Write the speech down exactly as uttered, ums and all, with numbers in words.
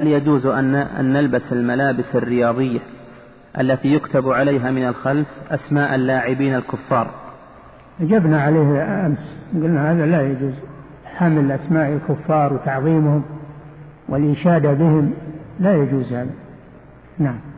هل يجوز أن أن نلبس الملابس الرياضية التي يكتب عليها من الخلف أسماء اللاعبين الكفار؟ أجبنا عليه أمس، قلنا هذا لا يجوز، حمل أسماء الكفار وتعظيمهم والإشادة بهم لا يجوز هذا. نعم.